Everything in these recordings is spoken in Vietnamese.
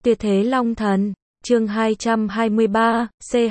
Tuyệt thế Long Thần, chương 223,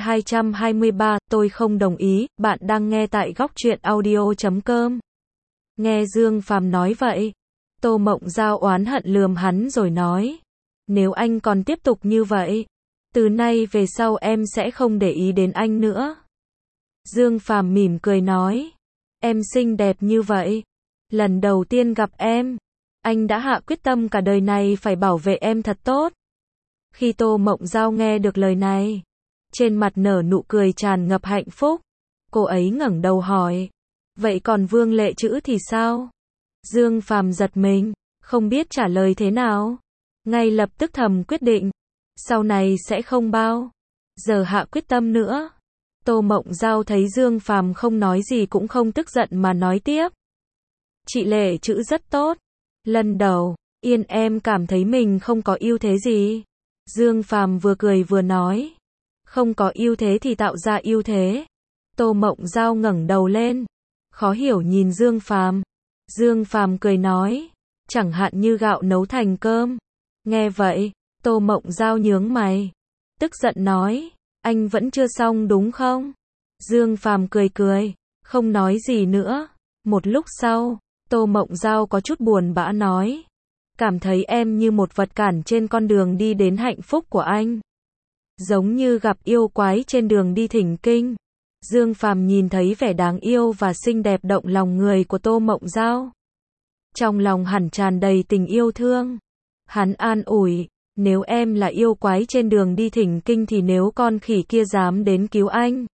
C223, tôi không đồng ý, bạn đang nghe tại góc truyện audio.com. Nghe Dương Phàm nói vậy, Tô Mộng Giao oán hận lườm hắn rồi nói, nếu anh còn tiếp tục như vậy, từ nay về sau em sẽ không để ý đến anh nữa. Dương Phàm mỉm cười nói, em xinh đẹp như vậy, lần đầu tiên gặp em, anh đã hạ quyết tâm cả đời này phải bảo vệ em thật tốt. Khi Tô Mộng Giao nghe được lời này, trên mặt nở nụ cười tràn ngập hạnh phúc. Cô ấy ngẩng đầu hỏi, vậy còn Vương Lệ Trữ thì sao? Dương Phàm giật mình, không biết trả lời thế nào. Ngay lập tức thầm quyết định, sau này sẽ không bao giờ hạ quyết tâm nữa. Tô Mộng Giao thấy Dương Phàm không nói gì cũng không tức giận mà nói tiếp. Chị Lệ Trữ rất tốt. Lần đầu, Yên em cảm thấy mình không có ưu thế gì. Dương Phàm vừa cười vừa nói, không có ưu thế thì tạo ra ưu thế. Tô Mộng Giao ngẩng đầu lên, khó hiểu nhìn Dương Phàm. Dương Phàm cười nói, chẳng hạn như gạo nấu thành cơm. Nghe vậy, Tô Mộng Giao nhướng mày, tức giận nói, anh vẫn chưa xong đúng không? Dương Phàm cười cười, không nói gì nữa. Một lúc sau, Tô Mộng Giao có chút buồn bã nói, cảm thấy em như một vật cản trên con đường đi đến hạnh phúc của anh. Giống như gặp yêu quái trên đường đi thỉnh kinh. Dương Phàm nhìn thấy vẻ đáng yêu và xinh đẹp động lòng người của Tô Mộng Giao. Trong lòng hẳn tràn đầy tình yêu thương. Hắn an ủi, nếu em là yêu quái trên đường đi thỉnh kinh thì nếu con khỉ kia dám đến cứu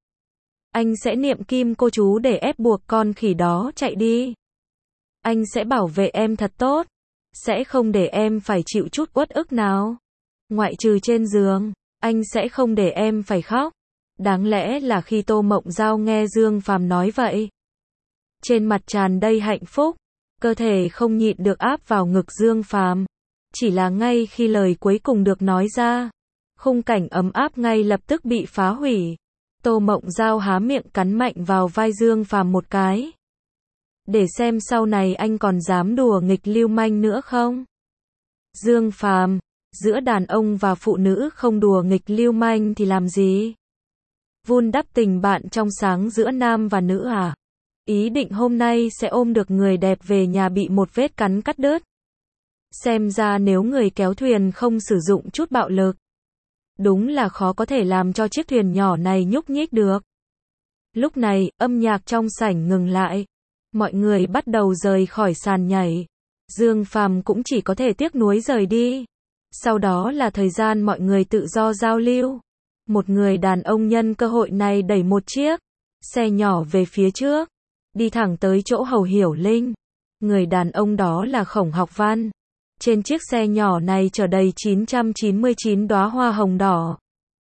anh sẽ niệm kim cô chú để ép buộc con khỉ đó chạy đi. Anh sẽ bảo vệ em thật tốt, sẽ không để em phải chịu chút uất ức nào. Ngoại trừ trên giường, anh sẽ không để em phải khóc. Đáng lẽ là khi Tô Mộng Giao nghe Dương Phàm nói vậy, trên mặt tràn đầy hạnh phúc, cơ thể không nhịn được áp vào ngực Dương Phàm. Chỉ là ngay khi lời cuối cùng được nói ra, khung cảnh ấm áp ngay lập tức bị phá hủy. Tô Mộng Giao há miệng cắn mạnh vào vai Dương Phàm một cái. Để xem sau này anh còn dám đùa nghịch lưu manh nữa không? Dương Phàm, giữa đàn ông và phụ nữ không đùa nghịch lưu manh thì làm gì? Vun đắp tình bạn trong sáng giữa nam và nữ à? Ý định hôm nay sẽ ôm được người đẹp về nhà bị một vết cắn cắt đứt. Xem ra nếu người kéo thuyền không sử dụng chút bạo lực, đúng là khó có thể làm cho chiếc thuyền nhỏ này nhúc nhích được. Lúc này, âm nhạc trong sảnh ngừng lại. Mọi người bắt đầu rời khỏi sàn nhảy. Dương Phàm cũng chỉ có thể tiếc nuối rời đi. Sau đó là thời gian mọi người tự do giao lưu. Một người đàn ông nhân cơ hội này đẩy một chiếc xe nhỏ về phía trước, đi thẳng tới chỗ Hầu Hiểu Linh. Người đàn ông đó là Khổng Học Văn. Trên chiếc xe nhỏ này chở đầy 999 đóa hoa hồng đỏ.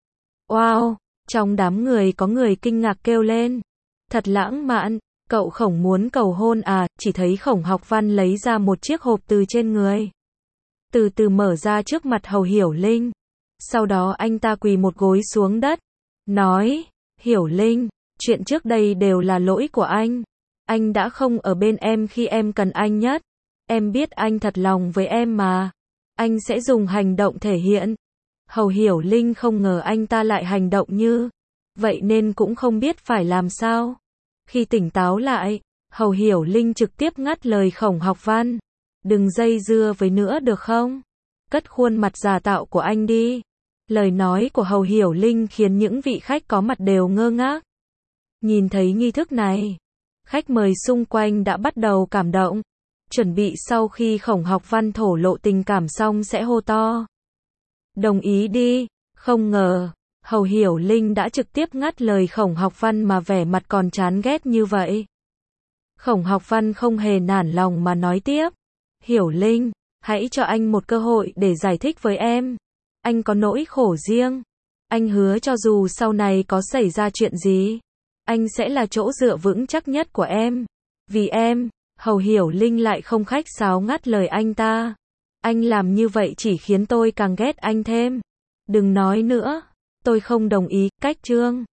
Wow! Trong đám người có người kinh ngạc kêu lên. Thật lãng mạn, cậu Khổng muốn cầu hôn à? Chỉ thấy Khổng Học Văn lấy ra một chiếc hộp từ trên người, từ từ mở ra trước mặt Hầu Hiểu Linh. Sau đó anh ta quỳ một gối xuống đất, nói, Hiểu Linh, chuyện trước đây đều là lỗi của anh. Anh đã không ở bên em khi em cần anh nhất. Em biết anh thật lòng với em mà. Anh sẽ dùng hành động thể hiện. Hầu Hiểu Linh không ngờ anh ta lại hành động như vậy nên cũng không biết phải làm sao. Khi tỉnh táo lại, Hầu Hiểu Linh trực tiếp ngắt lời Khổng Học Văn. Đừng dây dưa với nữa được không? Cất khuôn mặt giả tạo của anh đi. Lời nói của Hầu Hiểu Linh khiến những vị khách có mặt đều ngơ ngác. Nhìn thấy nghi thức này, khách mời xung quanh đã bắt đầu cảm động. Chuẩn bị sau khi Khổng Học Văn thổ lộ tình cảm xong sẽ hô to. Đồng ý đi. Không ngờ, Hầu Hiểu Linh đã trực tiếp ngắt lời Khổng Học Văn mà vẻ mặt còn chán ghét như vậy. Khổng Học Văn không hề nản lòng mà nói tiếp. Hiểu Linh, hãy cho anh một cơ hội để giải thích với em. Anh có nỗi khổ riêng. Anh hứa cho dù sau này có xảy ra chuyện gì, anh sẽ là chỗ dựa vững chắc nhất của em. Vì em. Hầu Hiểu Linh lại không khách sáo ngắt lời anh ta. Anh làm như vậy chỉ khiến tôi càng ghét anh thêm. Đừng nói nữa. Tôi không đồng ý. Cách chương